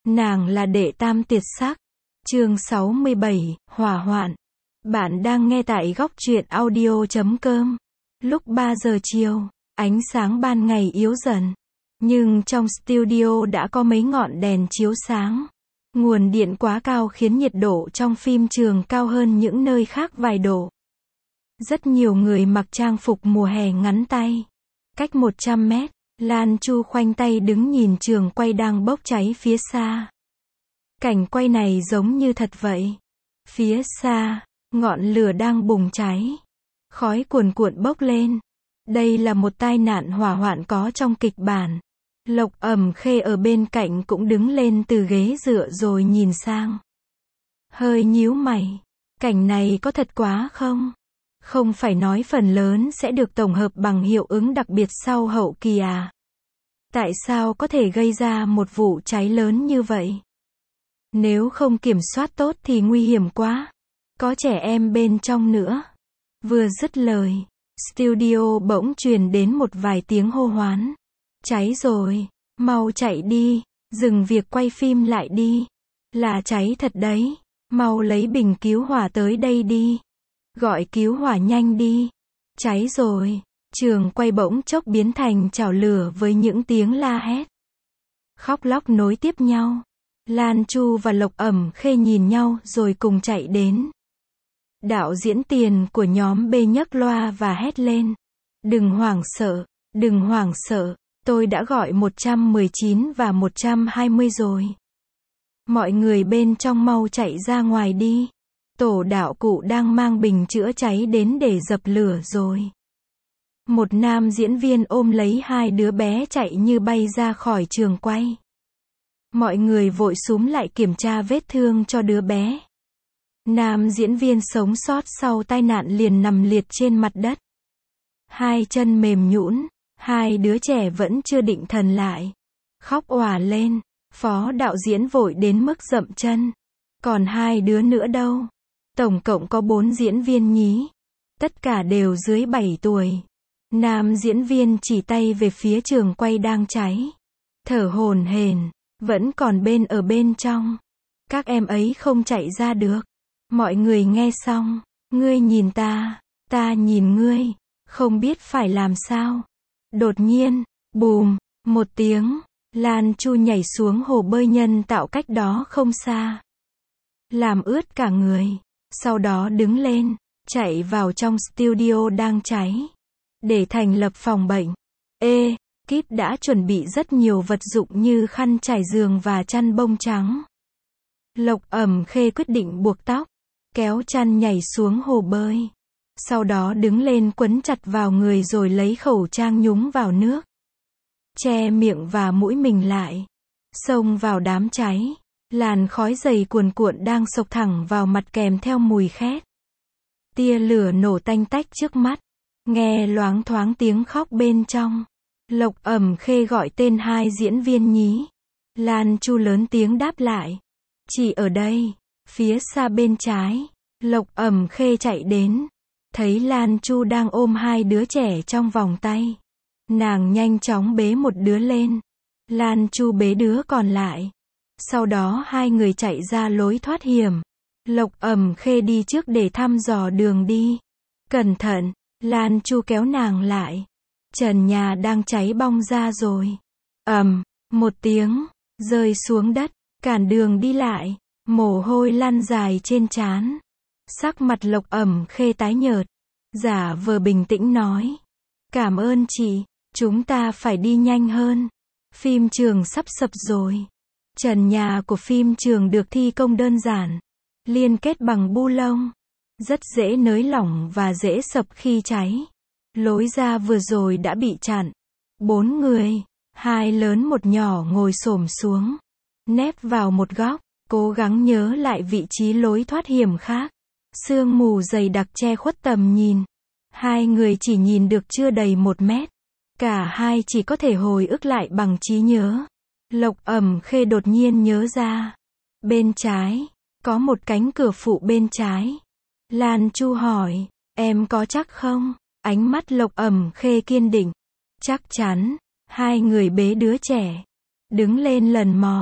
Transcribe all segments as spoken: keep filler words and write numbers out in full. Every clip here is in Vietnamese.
Nàng là đệ tam tuyệt sắc. Chương sáu mươi bảy, hỏa hoạn. Bạn đang nghe tại góc truyện audio chấm com. Lúc ba giờ chiều, ánh sáng ban ngày yếu dần. Nhưng trong studio đã có mấy ngọn đèn chiếu sáng. Nguồn điện quá cao khiến nhiệt độ trong phim trường cao hơn những nơi khác vài độ. Rất nhiều người mặc trang phục mùa hè ngắn tay. Cách một trăm mét, Lan Chu khoanh tay đứng nhìn trường quay đang bốc cháy phía xa. Cảnh quay này giống như thật vậy. Phía xa, ngọn lửa đang bùng cháy. Khói cuồn cuộn bốc lên. Đây là một tai nạn hỏa hoạn có trong kịch bản. Lộc Ẩm Khê ở bên cạnh cũng đứng lên từ ghế dựa rồi nhìn sang. Hơi nhíu mày. Cảnh này có thật quá không? Không phải nói phần lớn sẽ được tổng hợp bằng hiệu ứng đặc biệt sau hậu kỳ à? Tại sao có thể gây ra một vụ cháy lớn như vậy? Nếu không kiểm soát tốt thì nguy hiểm quá. Có trẻ em bên trong nữa. Vừa dứt lời, studio bỗng truyền đến một vài tiếng hô hoán. Cháy rồi, mau chạy đi, dừng việc quay phim lại đi. Là cháy thật đấy, mau lấy bình cứu hỏa tới đây đi. Gọi cứu hỏa nhanh đi. Cháy rồi. Trường quay bỗng chốc biến thành chảo lửa với những tiếng la hét. Khóc lóc nối tiếp nhau. Lan Chu và Lộc Ẩm Khê nhìn nhau rồi cùng chạy đến. Đạo diễn tiền của nhóm B nhấc loa và hét lên. Đừng hoảng sợ, đừng hoảng sợ, tôi đã gọi một trăm mười chín và một trăm hai mươi rồi. Mọi người bên trong mau chạy ra ngoài đi. Tổ đạo cụ đang mang bình chữa cháy đến để dập lửa rồi. Một nam diễn viên ôm lấy hai đứa bé chạy như bay ra khỏi trường quay. Mọi người vội xúm lại kiểm tra vết thương cho đứa bé. Nam diễn viên sống sót sau tai nạn liền nằm liệt trên mặt đất. Hai chân mềm nhũn, hai đứa trẻ vẫn chưa định thần lại. Khóc òa lên, phó đạo diễn vội đến mức dậm chân. Còn hai đứa nữa đâu? Tổng cộng có bốn diễn viên nhí. Tất cả đều dưới bảy tuổi. Nam diễn viên chỉ tay về phía trường quay đang cháy. Thở hổn hển, vẫn còn bên ở bên trong. Các em ấy không chạy ra được. Mọi người nghe xong, ngươi nhìn ta, ta nhìn ngươi, không biết phải làm sao. Đột nhiên, bùm, một tiếng, Lan Chu nhảy xuống hồ bơi nhân tạo cách đó không xa. Làm ướt cả người. Sau đó đứng lên, chạy vào trong studio đang cháy. Để thành lập phòng bệnh. Ê, Kíp đã chuẩn bị rất nhiều vật dụng như khăn trải giường và chăn bông trắng. Lộc Ẩm Khê quyết định buộc tóc, kéo chăn nhảy xuống hồ bơi. Sau đó đứng lên quấn chặt vào người rồi lấy khẩu trang nhúng vào nước. Che miệng và mũi mình lại. Xông vào đám cháy. Làn khói dày cuồn cuộn đang xộc thẳng vào mặt kèm theo mùi khét. Tia lửa nổ tanh tách trước mắt. Nghe loáng thoáng tiếng khóc bên trong. Lộc Ẩm Khê gọi tên hai diễn viên nhí. Lan Chu lớn tiếng đáp lại. Chỉ ở đây. Phía xa bên trái. Lộc Ẩm Khê chạy đến. Thấy Lan Chu đang ôm hai đứa trẻ trong vòng tay. Nàng nhanh chóng bế một đứa lên. Lan Chu bế đứa còn lại. Sau đó hai người chạy ra lối thoát hiểm. Lộc Ẩm Khê đi trước để thăm dò đường đi. Cẩn thận, Lan Chu kéo nàng lại. Trần nhà đang cháy bong ra rồi. Ầm, một tiếng, rơi xuống đất, cản đường đi lại. Mồ hôi lăn dài trên trán. Sắc mặt Lộc Ẩm Khê tái nhợt. Giả vờ bình tĩnh nói. Cảm ơn chị, chúng ta phải đi nhanh hơn. Phim trường sắp sập rồi. Trần nhà của phim trường được thi công đơn giản, liên kết bằng bu lông, rất dễ nới lỏng và dễ sập khi cháy. Lối ra vừa rồi đã bị chặn. Bốn người, hai lớn một nhỏ ngồi xổm xuống, nép vào một góc, cố gắng nhớ lại vị trí lối thoát hiểm khác. Sương mù dày đặc che khuất tầm nhìn. Hai người chỉ nhìn được chưa đầy một mét. Cả hai chỉ có thể hồi ức lại bằng trí nhớ. Lộc Ẩm Khê đột nhiên nhớ ra. Bên trái, có một cánh cửa phụ bên trái. Lan Chu hỏi, em có chắc không? Ánh mắt Lộc Ẩm Khê kiên định. Chắc chắn. Hai người bế đứa trẻ. Đứng lên lần mò.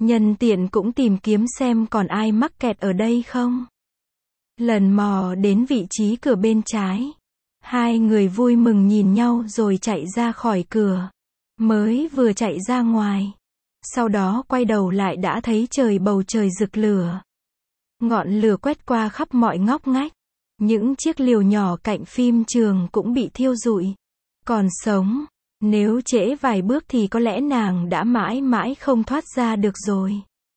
Nhân tiện cũng tìm kiếm xem còn ai mắc kẹt ở đây không. Lần mò đến vị trí cửa bên trái. Hai người vui mừng nhìn nhau rồi chạy ra khỏi cửa. Mới vừa chạy ra ngoài. Sau đó quay đầu lại đã thấy trời bầu trời rực lửa. Ngọn lửa quét qua khắp mọi ngóc ngách. Những chiếc lều nhỏ cạnh phim trường cũng bị thiêu rụi. Còn sống, nếu trễ vài bước thì có lẽ nàng đã mãi mãi không thoát ra được rồi.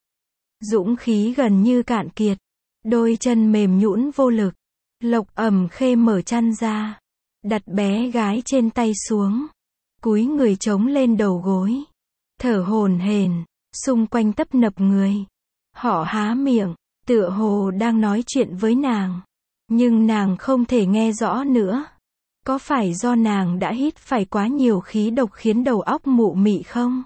Dũng khí gần như cạn kiệt. Đôi chân mềm nhũn vô lực. Lộc Ẩm Khê mở chăn ra. Đặt bé gái trên tay xuống. Cúi người chống lên đầu gối. Thở hổn hển, xung quanh tấp nập người. Họ há miệng, tựa hồ đang nói chuyện với nàng. Nhưng nàng không thể nghe rõ nữa. Có phải do nàng đã hít phải quá nhiều khí độc khiến đầu óc mụ mị không?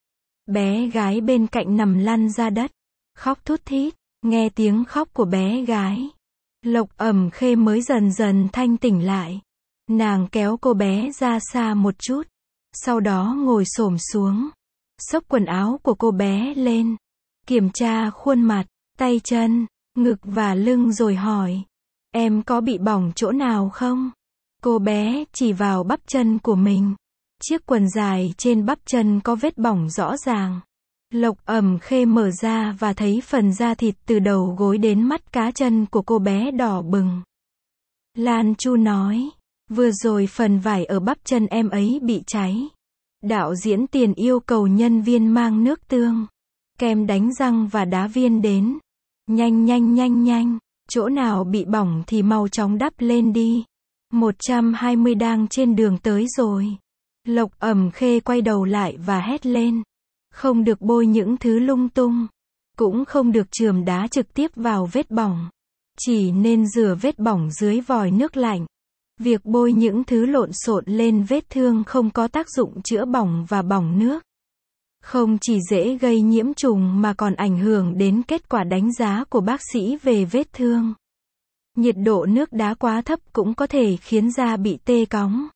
Bé gái bên cạnh nằm lăn ra đất, khóc thút thít. Nghe tiếng khóc của bé gái, Lộc Ẩm Khê mới dần dần thanh tỉnh lại. Nàng kéo cô bé ra xa một chút. Sau đó ngồi xổm xuống. Xốc quần áo của cô bé lên. Kiểm tra khuôn mặt, tay chân, ngực và lưng rồi hỏi. Em có bị bỏng chỗ nào không? Cô bé chỉ vào bắp chân của mình. Chiếc quần dài trên bắp chân có vết bỏng rõ ràng. Lộc Ẩm Khê mở ra và thấy phần da thịt từ đầu gối đến mắt cá chân của cô bé đỏ bừng. Lan Chu nói. Vừa rồi phần vải ở bắp chân em ấy bị cháy. Đạo diễn Tiền yêu cầu nhân viên mang nước tương, kem đánh răng và đá viên đến. Nhanh nhanh nhanh nhanh, chỗ nào bị bỏng thì mau chóng đắp lên đi. một trăm hai mươi đang trên đường tới rồi. Lộc Ẩm Khê quay đầu lại và hét lên. Không được bôi những thứ lung tung. Cũng không được chườm đá trực tiếp vào vết bỏng. Chỉ nên rửa vết bỏng dưới vòi nước lạnh. Việc bôi những thứ lộn xộn lên vết thương không có tác dụng chữa bỏng và bỏng nước. Không chỉ dễ gây nhiễm trùng mà còn ảnh hưởng đến kết quả đánh giá của bác sĩ về vết thương. Nhiệt độ nước đá quá thấp cũng có thể khiến da bị tê cóng.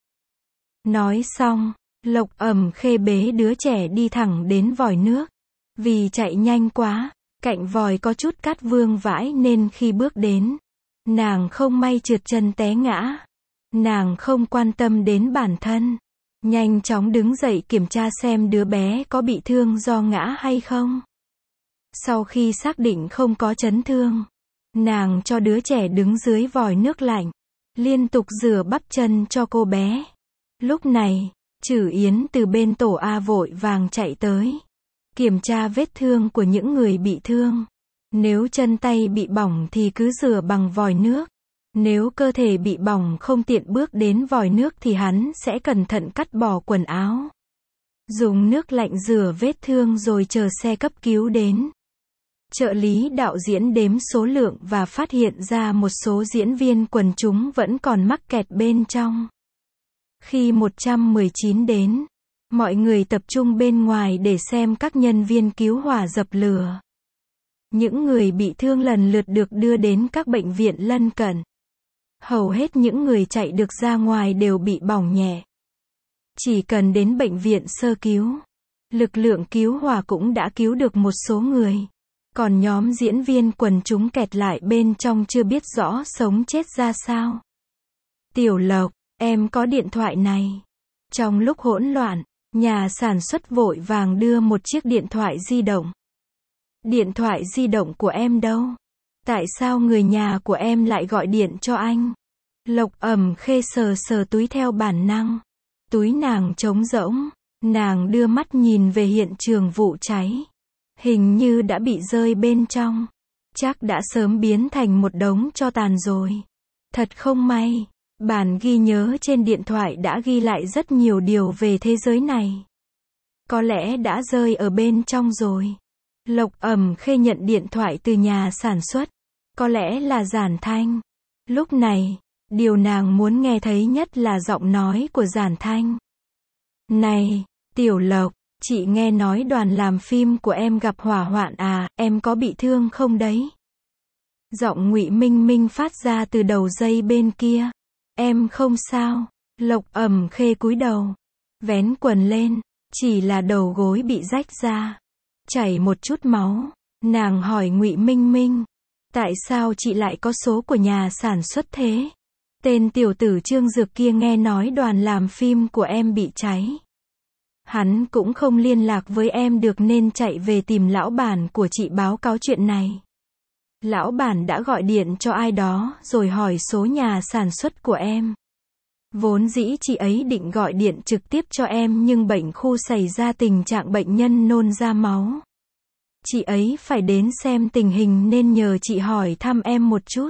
Nói xong, Lộc Ẩm Khê bế đứa trẻ đi thẳng đến vòi nước. Vì chạy nhanh quá, cạnh vòi có chút cát vương vãi nên khi bước đến, nàng không may trượt chân té ngã. Nàng không quan tâm đến bản thân. Nhanh chóng đứng dậy kiểm tra xem đứa bé có bị thương do ngã hay không. Sau khi xác định không có chấn thương, nàng cho đứa trẻ đứng dưới vòi nước lạnh, liên tục rửa bắp chân cho cô bé. Lúc này, Trử Yến từ bên tổ A vội vàng chạy tới. Kiểm tra vết thương của những người bị thương. Nếu chân tay bị bỏng thì cứ rửa bằng vòi nước. Nếu cơ thể bị bỏng không tiện bước đến vòi nước thì hắn sẽ cẩn thận cắt bỏ quần áo. Dùng nước lạnh rửa vết thương rồi chờ xe cấp cứu đến. Trợ lý đạo diễn đếm số lượng và phát hiện ra một số diễn viên quần chúng vẫn còn mắc kẹt bên trong. Khi một trăm mười chín đến, mọi người tập trung bên ngoài để xem các nhân viên cứu hỏa dập lửa. Những người bị thương lần lượt được đưa đến các bệnh viện lân cận. Hầu hết những người chạy được ra ngoài đều bị bỏng nhẹ. Chỉ cần đến bệnh viện sơ cứu, lực lượng cứu hỏa cũng đã cứu được một số người. Còn nhóm diễn viên quần chúng kẹt lại bên trong chưa biết rõ sống chết ra sao. Tiểu Lộc, em có điện thoại này. Trong lúc hỗn loạn, nhà sản xuất vội vàng đưa một chiếc điện thoại di động. Điện thoại di động của em đâu? Tại sao người nhà của em lại gọi điện cho anh? Lộc Ẩm Khê sờ sờ túi theo bản năng. Túi nàng trống rỗng. Nàng đưa mắt nhìn về hiện trường vụ cháy. Hình như đã bị rơi bên trong. Chắc đã sớm biến thành một đống tro tàn rồi. Thật không may. Bản ghi nhớ trên điện thoại đã ghi lại rất nhiều điều về thế giới này. Có lẽ đã rơi ở bên trong rồi. Lộc Ẩm Khê nhận điện thoại từ nhà sản xuất. Có lẽ là Giản Thanh. Lúc này, điều nàng muốn nghe thấy nhất là giọng nói của Giản Thanh. Này, Tiểu Lộc, chị nghe nói đoàn làm phim của em gặp hỏa hoạn à, em có bị thương không đấy? Giọng Ngụy Minh Minh phát ra từ đầu dây bên kia. Em không sao. Lộc Ẩm Khê cúi đầu, vén quần lên, chỉ là đầu gối bị rách ra. chảy một chút máu. Nàng hỏi Ngụy Minh Minh, tại sao chị lại có số của nhà sản xuất thế? Tên tiểu tử Trương Dược kia nghe nói đoàn làm phim của em bị cháy. Hắn cũng không liên lạc với em được nên chạy về tìm lão bản của chị báo cáo chuyện này. Lão bản đã gọi điện cho ai đó rồi hỏi số nhà sản xuất của em. Vốn dĩ chị ấy định gọi điện trực tiếp cho em nhưng bệnh khu xảy ra tình trạng bệnh nhân nôn ra máu. Chị ấy phải đến xem tình hình nên nhờ chị hỏi thăm em một chút.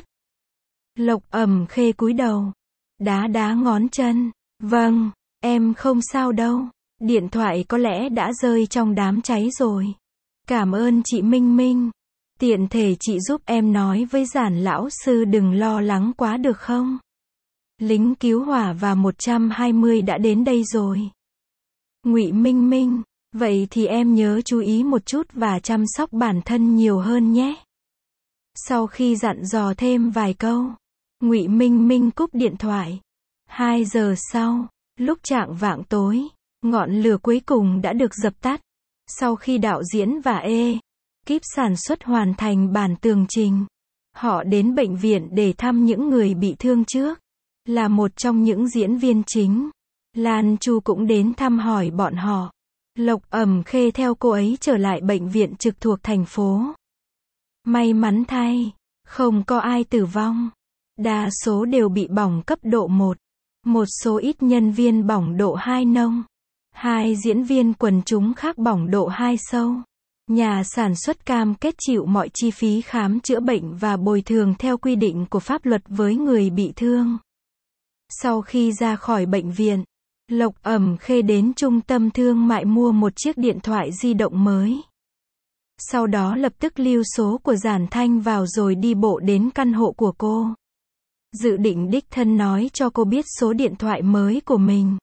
Lộc Ẩm Khê cúi đầu, đá đá ngón chân. Vâng, em không sao đâu. Điện thoại có lẽ đã rơi trong đám cháy rồi. Cảm ơn chị Minh Minh. Tiện thể chị giúp em nói với Giản lão sư đừng lo lắng quá được không? Lính cứu hỏa và một trăm hai mươi đã đến đây rồi. Ngụy Minh Minh, vậy thì em nhớ chú ý một chút và chăm sóc bản thân nhiều hơn nhé. Sau khi dặn dò thêm vài câu, Ngụy Minh Minh cúp điện thoại. Hai giờ sau, lúc chạng vạng tối, ngọn lửa cuối cùng đã được dập tắt. Sau khi đạo diễn và ekip sản xuất hoàn thành bản tường trình, họ đến bệnh viện để thăm những người bị thương trước. Là một trong những diễn viên chính, Lan Chu cũng đến thăm hỏi bọn họ. Lộc Ẩm Khê theo cô ấy trở lại bệnh viện trực thuộc thành phố. May mắn thay, không có ai tử vong. Đa số đều bị bỏng cấp độ một. Một số ít nhân viên bỏng độ hai nông. Hai diễn viên quần chúng khác bỏng độ hai sâu. Nhà sản xuất cam kết chịu mọi chi phí khám chữa bệnh và bồi thường theo quy định của pháp luật với người bị thương. Sau khi ra khỏi bệnh viện, Lộc Ẩm Khê đến trung tâm thương mại mua một chiếc điện thoại di động mới. Sau đó lập tức lưu số của Giản Thanh vào rồi đi bộ đến căn hộ của cô. Dự định đích thân nói cho cô biết số điện thoại mới của mình.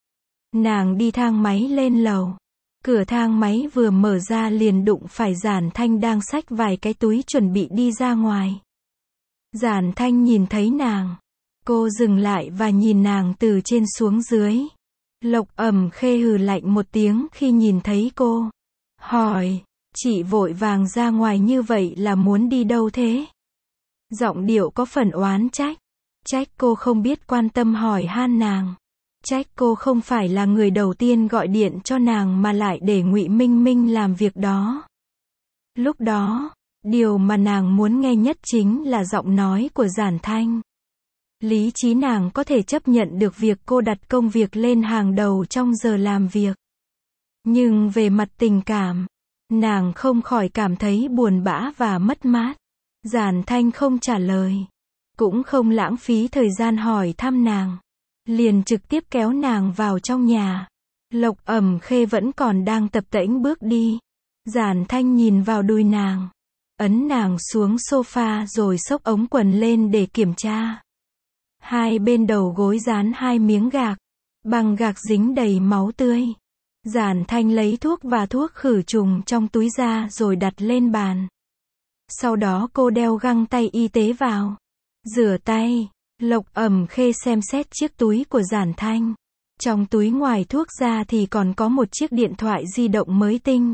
Nàng đi thang máy lên lầu. Cửa thang máy vừa mở ra liền đụng phải Giản Thanh đang xách vài cái túi chuẩn bị đi ra ngoài. Giản Thanh nhìn thấy nàng. Cô dừng lại và nhìn nàng từ trên xuống dưới. Lộc Ẩm Khê hừ lạnh một tiếng khi nhìn thấy cô. Hỏi, chị vội vàng ra ngoài như vậy là muốn đi đâu thế? Giọng điệu có phần oán trách. Trách cô không biết quan tâm hỏi han nàng. Trách cô không phải là người đầu tiên gọi điện cho nàng mà lại để Ngụy Minh Minh làm việc đó. Lúc đó, điều mà nàng muốn nghe nhất chính là giọng nói của Giản Thanh. Lý trí nàng có thể chấp nhận được việc cô đặt công việc lên hàng đầu trong giờ làm việc. Nhưng về mặt tình cảm, nàng không khỏi cảm thấy buồn bã và mất mát. Giản Thanh không trả lời, cũng không lãng phí thời gian hỏi thăm nàng. Liền trực tiếp kéo nàng vào trong nhà. Lộc Ẩm Khê vẫn còn đang tập tễnh bước đi. Giản Thanh nhìn vào đùi nàng, ấn nàng xuống sofa rồi xốc ống quần lên để kiểm tra. Hai bên đầu gối dán hai miếng gạc, bằng gạc dính đầy máu tươi. Giản Thanh lấy thuốc và thuốc khử trùng trong túi ra rồi đặt lên bàn. Sau đó cô đeo găng tay y tế vào. Rửa tay. Lộc Ẩm Khê xem xét chiếc túi của Giản Thanh. Trong túi ngoài thuốc ra thì còn có một chiếc điện thoại di động mới tinh.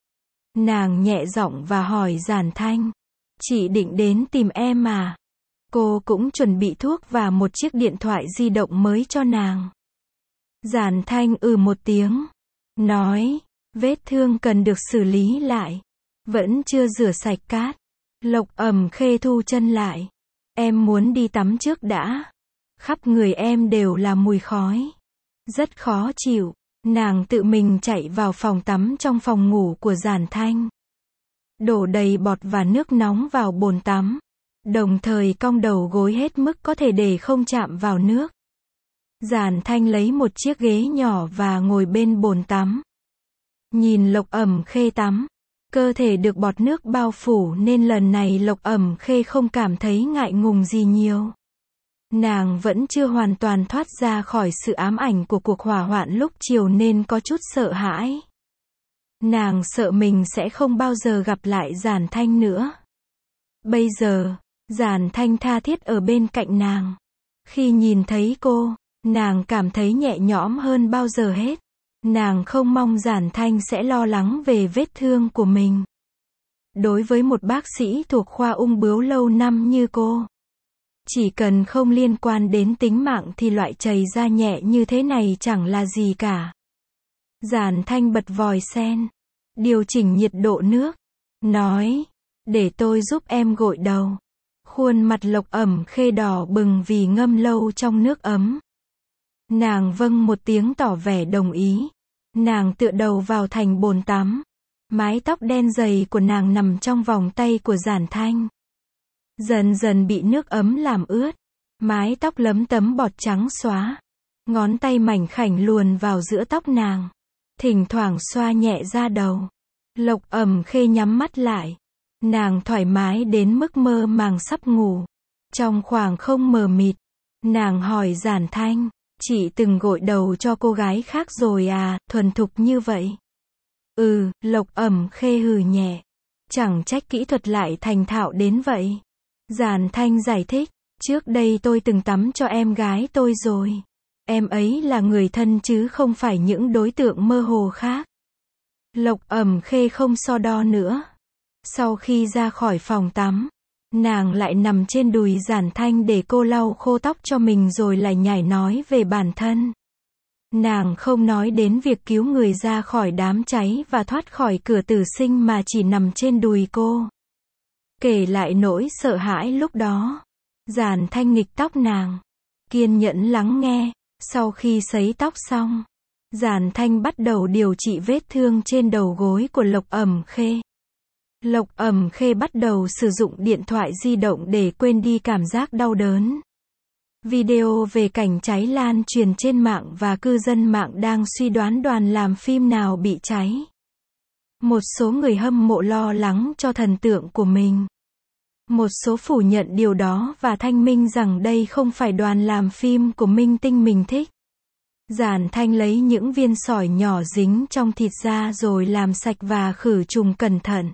Nàng nhẹ giọng và hỏi Giản Thanh, chị định đến tìm em à? Cô cũng chuẩn bị thuốc và một chiếc điện thoại di động mới cho nàng. Giản Thanh ừ một tiếng, nói, vết thương cần được xử lý lại. Vẫn chưa rửa sạch cát. Lộc Ẩm Khê thu chân lại. Em muốn đi tắm trước đã. Khắp người em đều là mùi khói. Rất khó chịu. Nàng tự mình chạy vào phòng tắm trong phòng ngủ của Giản Thanh. Đổ đầy bọt và nước nóng vào bồn tắm. Đồng thời cong đầu gối hết mức có thể để không chạm vào nước. Giản Thanh lấy một chiếc ghế nhỏ và ngồi bên bồn tắm. Nhìn Lộc Ẩm Khê tắm. Cơ thể được bọt nước bao phủ nên lần này Lộc Ẩm Khê không cảm thấy ngại ngùng gì nhiều. Nàng vẫn chưa hoàn toàn thoát ra khỏi sự ám ảnh của cuộc hỏa hoạn lúc chiều nên có chút sợ hãi. Nàng sợ mình sẽ không bao giờ gặp lại Giản Thanh nữa. Bây giờ, Giản Thanh tha thiết ở bên cạnh nàng. Khi nhìn thấy cô, nàng cảm thấy nhẹ nhõm hơn bao giờ hết. Nàng không mong Giản Thanh sẽ lo lắng về vết thương của mình. Đối với một bác sĩ thuộc khoa ung bướu lâu năm như cô, chỉ cần không liên quan đến tính mạng thì loại chảy ra nhẹ như thế này chẳng là gì cả. Giản Thanh bật vòi sen, điều chỉnh nhiệt độ nước, nói, để tôi giúp em gội đầu. Khuôn mặt Lộc Ẩm Khê đỏ bừng vì ngâm lâu trong nước ấm. Nàng vâng một tiếng tỏ vẻ đồng ý. Nàng tựa đầu vào thành bồn tắm. Mái tóc đen dày của nàng nằm trong vòng tay của Giản Thanh. Dần dần bị nước ấm làm ướt. Mái tóc lấm tấm bọt trắng xóa. Ngón tay mảnh khảnh luồn vào giữa tóc nàng. Thỉnh thoảng xoa nhẹ da đầu. Lộc Ẩm Khê nhắm mắt lại. Nàng thoải mái đến mức mơ màng sắp ngủ. Trong khoảng không mờ mịt, nàng hỏi Giản Thanh, chị từng gội đầu cho cô gái khác rồi à, thuần thục như vậy? Ừ, Lộc Ẩm Khê hừ nhẹ. Chẳng trách kỹ thuật lại thành thạo đến vậy. Giản Thanh giải thích, trước đây tôi từng tắm cho em gái tôi rồi. Em ấy là người thân chứ không phải những đối tượng mơ hồ khác. Lộc Ẩm Khê không so đo nữa. Sau khi ra khỏi phòng tắm, nàng lại nằm trên đùi Giản Thanh để cô lau khô tóc cho mình rồi lại nhảy nói về bản thân. Nàng không nói đến việc cứu người ra khỏi đám cháy và thoát khỏi cửa tử sinh mà chỉ nằm trên đùi cô. Kể lại nỗi sợ hãi lúc đó. Giản Thanh nghịch tóc nàng, kiên nhẫn lắng nghe. Sau khi sấy tóc xong, Giản Thanh bắt đầu điều trị vết thương trên đầu gối của Lộc Ẩm Khê. Lộc Ẩm Khê bắt đầu sử dụng điện thoại di động để quên đi cảm giác đau đớn. Video về cảnh cháy lan truyền trên mạng và cư dân mạng đang suy đoán đoàn làm phim nào bị cháy. Một số người hâm mộ lo lắng cho thần tượng của mình. Một số phủ nhận điều đó và thanh minh rằng đây không phải đoàn làm phim của minh tinh mình thích. Giản Thanh lấy những viên sỏi nhỏ dính trong thịt ra rồi làm sạch và khử trùng cẩn thận.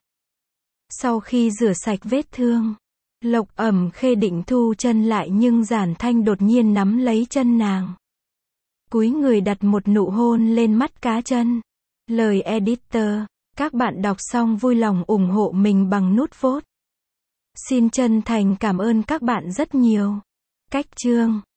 Sau khi rửa sạch vết thương, Lộc Ẩm Khê định thu chân lại nhưng Giản Thanh đột nhiên nắm lấy chân nàng. Cúi người đặt một nụ hôn lên mắt cá chân. Lời editor, các bạn đọc xong vui lòng ủng hộ mình bằng nút vote. Xin chân thành cảm ơn các bạn rất nhiều. Cách chương